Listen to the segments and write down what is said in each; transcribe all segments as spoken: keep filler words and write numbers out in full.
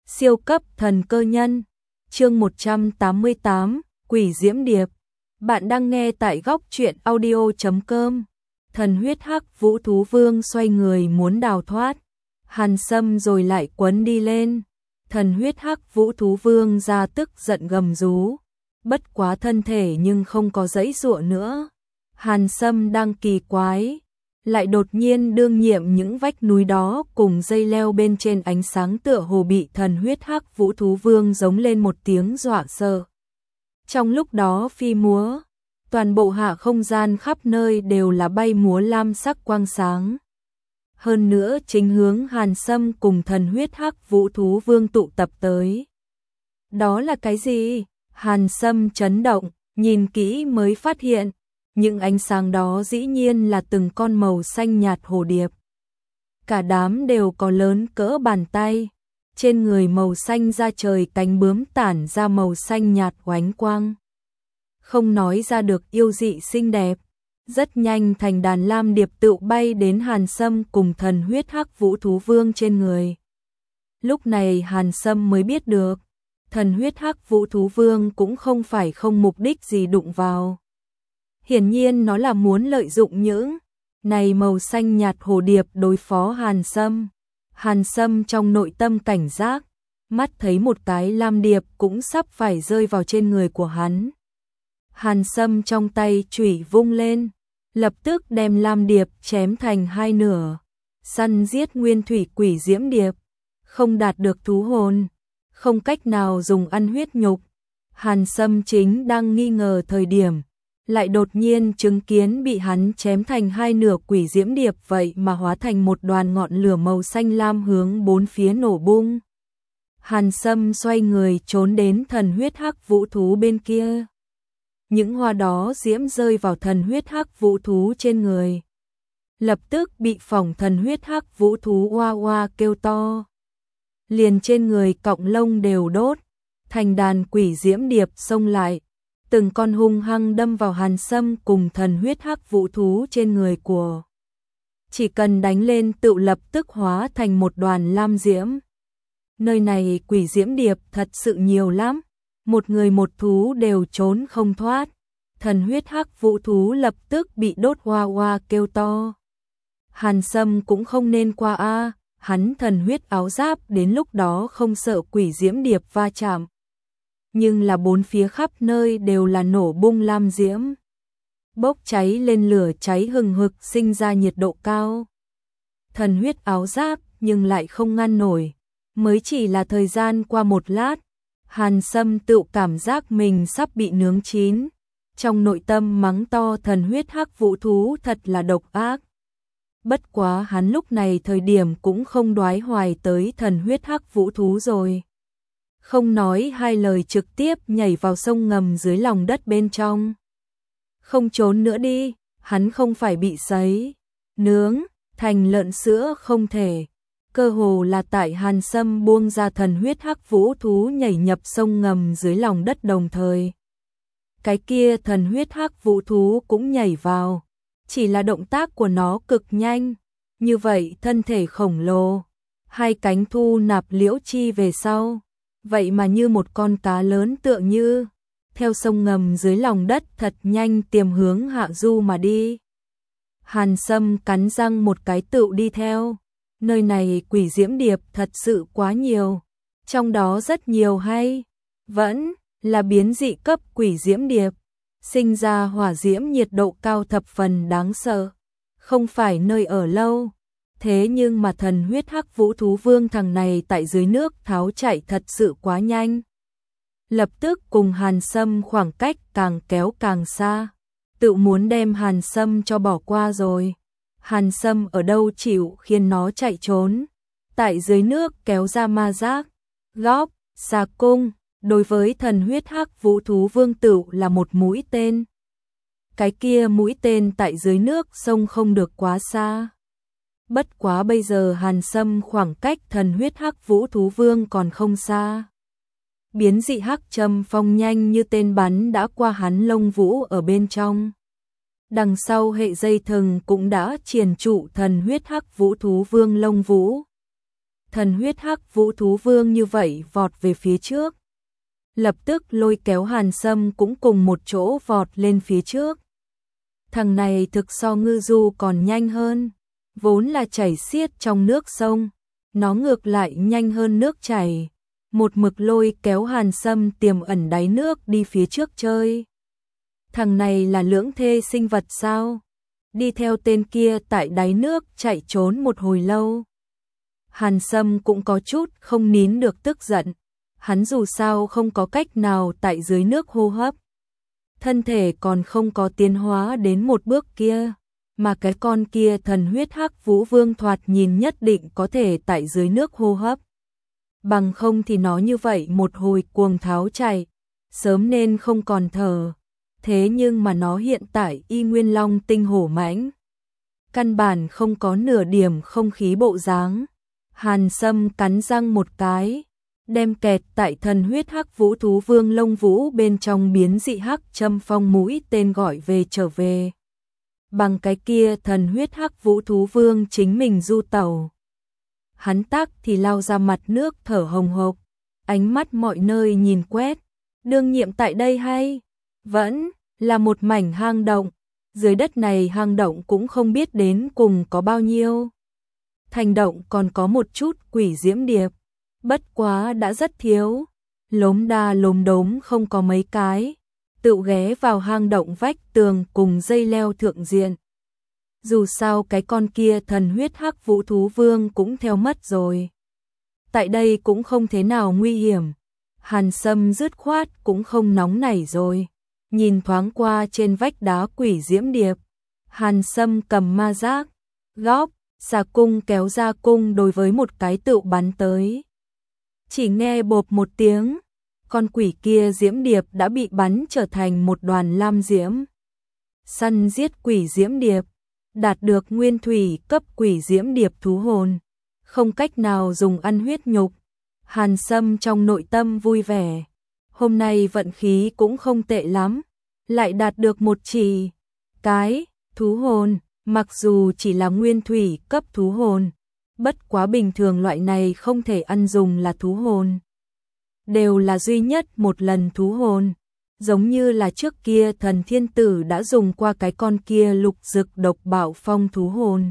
Siêu cấp thần cơ nhân, chương một trăm tám mươi tám, Quỷ Diễm Điệp. Bạn đang nghe tại góc truyện audio chấm com. Thần huyết hắc vũ thú vương xoay người muốn đào thoát. Hàn Sâm rồi lại quấn đi lên. Thần huyết hắc vũ thú vương ra tức giận gầm rú. Bất quá thân thể nhưng không có giãy giụa nữa. Hàn Sâm đang kỳ quái. Lại đột nhiên đương nhiệm những vách núi đó cùng dây leo bên trên ánh sáng tựa hồ bị thần huyết hắc vũ thú vương giống lên một tiếng dọa sợ. Trong lúc đó phi múa, toàn bộ hạ không gian khắp nơi đều là bay múa lam sắc quang sáng. Hơn nữa chính hướng Hàn Sâm cùng thần huyết hắc vũ thú vương tụ tập tới. Đó là cái gì? Hàn Sâm chấn động, nhìn kỹ mới phát hiện. Những ánh sáng đó dĩ nhiên là từng con màu xanh nhạt hồ điệp. Cả đám đều có lớn cỡ bàn tay. Trên người màu xanh da trời cánh bướm tản ra màu xanh nhạt oánh quang. Không nói ra được yêu dị xinh đẹp. Rất nhanh thành đàn lam điệp tự bay đến Hàn Sâm cùng thần huyết hắc vũ thú vương trên người. Lúc này Hàn Sâm mới biết được. Thần huyết hắc vũ thú vương cũng không phải không mục đích gì đụng vào. Hiển nhiên nó là muốn lợi dụng những này màu xanh nhạt hồ điệp đối phó Hàn Sâm. Hàn Sâm trong nội tâm cảnh giác, mắt thấy một cái lam điệp cũng sắp phải rơi vào trên người của hắn. Hàn Sâm trong tay chủy vung lên, lập tức đem lam điệp chém thành hai nửa. Săn giết nguyên thủy quỷ diễm điệp, không đạt được thú hồn, không cách nào dùng ăn huyết nhục. Hàn Sâm chính đang nghi ngờ thời điểm, lại đột nhiên chứng kiến bị hắn chém thành hai nửa quỷ diễm điệp vậy mà hóa thành một đoàn ngọn lửa màu xanh lam hướng bốn phía nổ bung. Hàn Sâm xoay người trốn đến thần huyết hắc vũ thú bên kia. Những hoa đó diễm rơi vào thần huyết hắc vũ thú trên người. Lập tức bị phỏng thần huyết hắc vũ thú oa oa kêu to. Liền trên người cọng lông đều đốt, thành đàn quỷ diễm điệp xông lại. Từng con hung hăng đâm vào Hàn Sâm cùng thần huyết hắc vũ thú trên người của. Chỉ cần đánh lên tự lập tức hóa thành một đoàn lam diễm. Nơi này quỷ diễm điệp thật sự nhiều lắm. Một người một thú đều trốn không thoát. Thần huyết hắc vũ thú lập tức bị đốt hoa hoa kêu to. Hàn Sâm cũng không nên qua a, hắn thần huyết áo giáp đến lúc đó không sợ quỷ diễm điệp va chạm. Nhưng là bốn phía khắp nơi đều là nổ bung lam diễm. Bốc cháy lên lửa cháy hừng hực sinh ra nhiệt độ cao. Thần huyết áo giáp nhưng lại không ngăn nổi. Mới chỉ là thời gian qua một lát, Hàn Sâm tự cảm giác mình sắp bị nướng chín. Trong nội tâm mắng to thần huyết hắc vũ thú thật là độc ác. Bất quá hắn lúc này thời điểm cũng không đoái hoài tới thần huyết hắc vũ thú rồi. Không nói hai lời trực tiếp nhảy vào sông ngầm dưới lòng đất bên trong. Không trốn nữa đi, hắn không phải bị sấy, nướng, thành lợn sữa không thể. Cơ hồ là tại Hàn Sâm buông ra thần huyết hắc vũ thú nhảy nhập sông ngầm dưới lòng đất đồng thời. Cái kia thần huyết hắc vũ thú cũng nhảy vào, chỉ là động tác của nó cực nhanh. Như vậy thân thể khổng lồ, hai cánh thu nạp liễu chi về sau. Vậy mà như một con cá lớn tựa như, theo sông ngầm dưới lòng đất thật nhanh tiềm hướng hạ du mà đi. Hàn Sâm cắn răng một cái tựu đi theo. Nơi này quỷ diễm điệp thật sự quá nhiều. Trong đó rất nhiều hay, vẫn là biến dị cấp quỷ diễm điệp. Sinh ra hỏa diễm nhiệt độ cao thập phần đáng sợ. Không phải nơi ở lâu. Thế nhưng mà thần huyết hắc vũ thú vương thằng này tại dưới nước tháo chạy thật sự quá nhanh. Lập tức cùng Hàn Sâm khoảng cách càng kéo càng xa. Tự muốn đem Hàn Sâm cho bỏ qua rồi. Hàn Sâm ở đâu chịu khiến nó chạy trốn. Tại dưới nước kéo ra ma giác, góp, xà cung. Đối với thần huyết hắc vũ thú vương tự là một mũi tên. Cái kia mũi tên tại dưới nước sông không được quá xa. Bất quá bây giờ Hàn Sâm khoảng cách thần huyết hắc vũ thú vương còn không xa. Biến dị hắc châm phong nhanh như tên bắn đã qua hắn lông vũ ở bên trong. Đằng sau hệ dây thừng cũng đã triền trụ thần huyết hắc vũ thú vương lông vũ. thần huyết hắc vũ thú vương như vậy vọt về phía trước. Lập tức lôi kéo Hàn Sâm cũng cùng một chỗ vọt lên phía trước. Thằng này thực so ngư du còn nhanh hơn, vốn là chảy xiết trong nước sông, nó ngược lại nhanh hơn nước chảy, một mực lôi kéo Hàn Sâm tiềm ẩn đáy nước đi phía trước chơi. Thằng này là lưỡng thê sinh vật sao? Đi theo tên kia tại đáy nước chạy trốn một hồi lâu. Hàn Sâm cũng có chút không nín được tức giận, hắn dù sao không có cách nào tại dưới nước hô hấp. Thân thể còn không có tiến hóa đến một bước kia, mà cái con kia thần huyết hắc vũ vương thoạt nhìn nhất định có thể tại dưới nước hô hấp. Bằng không thì nó như vậy một hồi cuồng tháo chạy, sớm nên không còn thở. Thế nhưng mà nó hiện tại y nguyên long tinh hổ mãnh, căn bản không có nửa điểm không khí bộ dáng. Hàn Sâm cắn răng một cái, đem kẹt tại thần huyết hắc vũ thú vương lông vũ bên trong biến dị hắc châm phong mũi tên gọi về trở về. Bằng cái kia thần huyết hắc vũ thú vương chính mình du tàu. Hắn tắc thì lao ra mặt nước thở hồng hộc, ánh mắt mọi nơi nhìn quét. Đương nhiệm tại đây hay? Vẫn là một mảnh hang động. Dưới đất này hang động cũng không biết đến cùng có bao nhiêu. Thành động còn có một chút quỷ diễm điệp, bất quá đã rất thiếu, lốm đa lốm đốm không có mấy cái, tự ghé vào hang động vách tường cùng dây leo thượng diện. Dù sao cái con kia thần huyết hắc vũ thú vương cũng theo mất rồi. Tại đây cũng không thế nào nguy hiểm, Hàn Sâm dứt khoát cũng không nóng nảy rồi. Nhìn thoáng qua trên vách đá quỷ diễm điệp, Hàn Sâm cầm ma giác, góp, xà cung kéo ra cung đối với một cái tựu bắn tới. Chỉ nghe bộp một tiếng, con quỷ kia diễm điệp đã bị bắn trở thành một đoàn lam diễm. Săn giết quỷ diễm điệp, đạt được nguyên thủy cấp quỷ diễm điệp thú hồn, không cách nào dùng ăn huyết nhục. Hàn Sâm trong nội tâm vui vẻ, hôm nay vận khí cũng không tệ lắm, lại đạt được một chỉ cái thú hồn, mặc dù chỉ là nguyên thủy cấp thú hồn, bất quá bình thường loại này không thể ăn dùng là thú hồn, đều là duy nhất một lần thú hồn, giống như là trước kia thần thiên tử đã dùng qua cái con kia lục dực độc bạo phong thú hồn.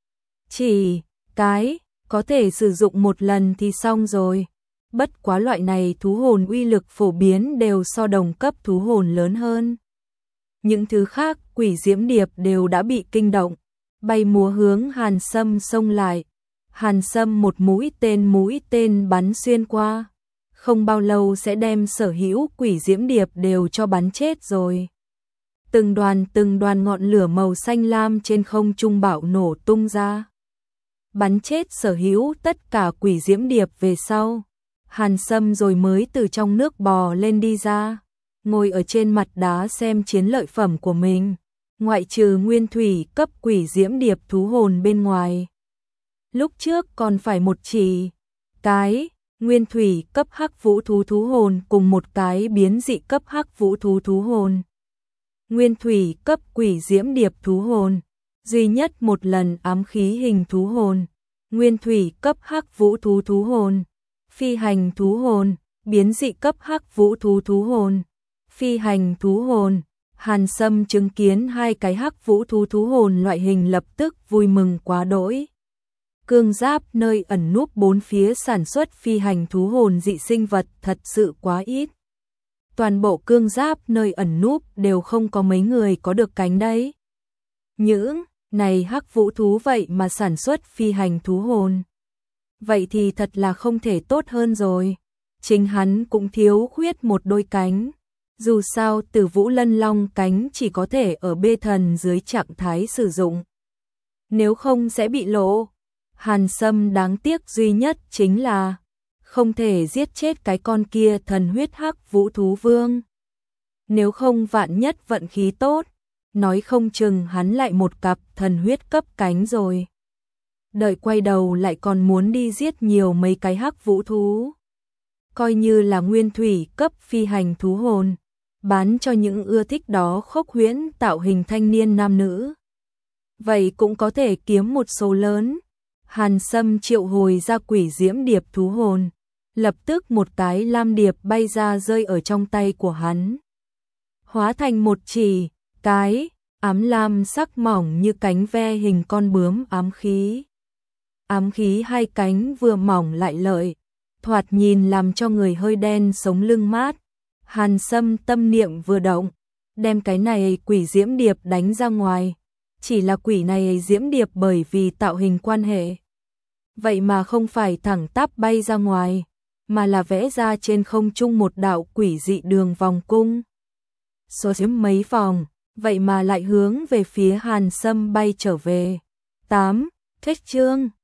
Chỉ cái có thể sử dụng một lần thì xong rồi. Bất quá loại này thú hồn uy lực phổ biến đều so đồng cấp thú hồn lớn hơn. Những thứ khác quỷ diễm điệp đều đã bị kinh động, bay múa hướng Hàn Sâm xông lại. Hàn Sâm một mũi tên mũi tên bắn xuyên qua, không bao lâu sẽ đem sở hữu quỷ diễm điệp đều cho bắn chết rồi. Từng đoàn từng đoàn ngọn lửa màu xanh lam trên không trung bạo nổ tung ra, bắn chết sở hữu tất cả quỷ diễm điệp về sau. Hàn Sâm rồi mới từ trong nước bò lên đi ra, ngồi ở trên mặt đá xem chiến lợi phẩm của mình, ngoại trừ nguyên thủy cấp quỷ diễm điệp thú hồn bên ngoài. Lúc trước còn phải một chỉ cái nguyên thủy cấp hắc vũ thú thú hồn cùng một cái biến dị cấp hắc vũ thú thú hồn. Nguyên thủy cấp quỷ diễm điệp thú hồn, duy nhất một lần ám khí hình thú hồn. Nguyên thủy cấp hắc vũ thú thú hồn, phi hành thú hồn, biến dị cấp hắc vũ thú thú hồn, phi hành thú hồn. Hàn Sâm chứng kiến hai cái hắc vũ thú thú hồn loại hình lập tức vui mừng quá đỗi. Cương giáp nơi ẩn núp bốn phía sản xuất phi hành thú hồn dị sinh vật thật sự quá ít. Toàn bộ cương giáp nơi ẩn núp đều không có mấy người có được cánh đấy. Những này hắc vũ thú vậy mà sản xuất phi hành thú hồn. Vậy thì thật là không thể tốt hơn rồi. Chính hắn cũng thiếu khuyết một đôi cánh. Dù sao Tử Vũ Lân Long cánh chỉ có thể ở bê thần dưới trạng thái sử dụng, nếu không sẽ bị lộ. Hàn Sâm đáng tiếc duy nhất chính là không thể giết chết cái con kia thần huyết hắc vũ thú vương. Nếu không vạn nhất vận khí tốt, nói không chừng hắn lại một cặp thần huyết cấp cánh rồi. Đợi quay đầu lại còn muốn đi giết nhiều mấy cái hắc vũ thú. Coi như là nguyên thủy cấp phi hành thú hồn, bán cho những ưa thích đó khốc huyễn tạo hình thanh niên nam nữ. Vậy cũng có thể kiếm một số lớn. Hàn Sâm triệu hồi ra quỷ diễm điệp thú hồn, lập tức một cái lam điệp bay ra rơi ở trong tay của hắn. Hóa thành một chỉ, cái, ám lam sắc mỏng như cánh ve hình con bướm ám khí. Ám khí hai cánh vừa mỏng lại lợi, thoạt nhìn làm cho người hơi đen sống lưng mát. Hàn Sâm tâm niệm vừa động, đem cái này quỷ diễm điệp đánh ra ngoài. Chỉ là quỷ này diễm điệp bởi vì tạo hình quan hệ, vậy mà không phải thẳng tắp bay ra ngoài, mà là vẽ ra trên không trung một đạo quỷ dị đường vòng cung. Số diễm mấy vòng, vậy mà lại hướng về phía Hàn Sâm bay trở về. tám. Kết chương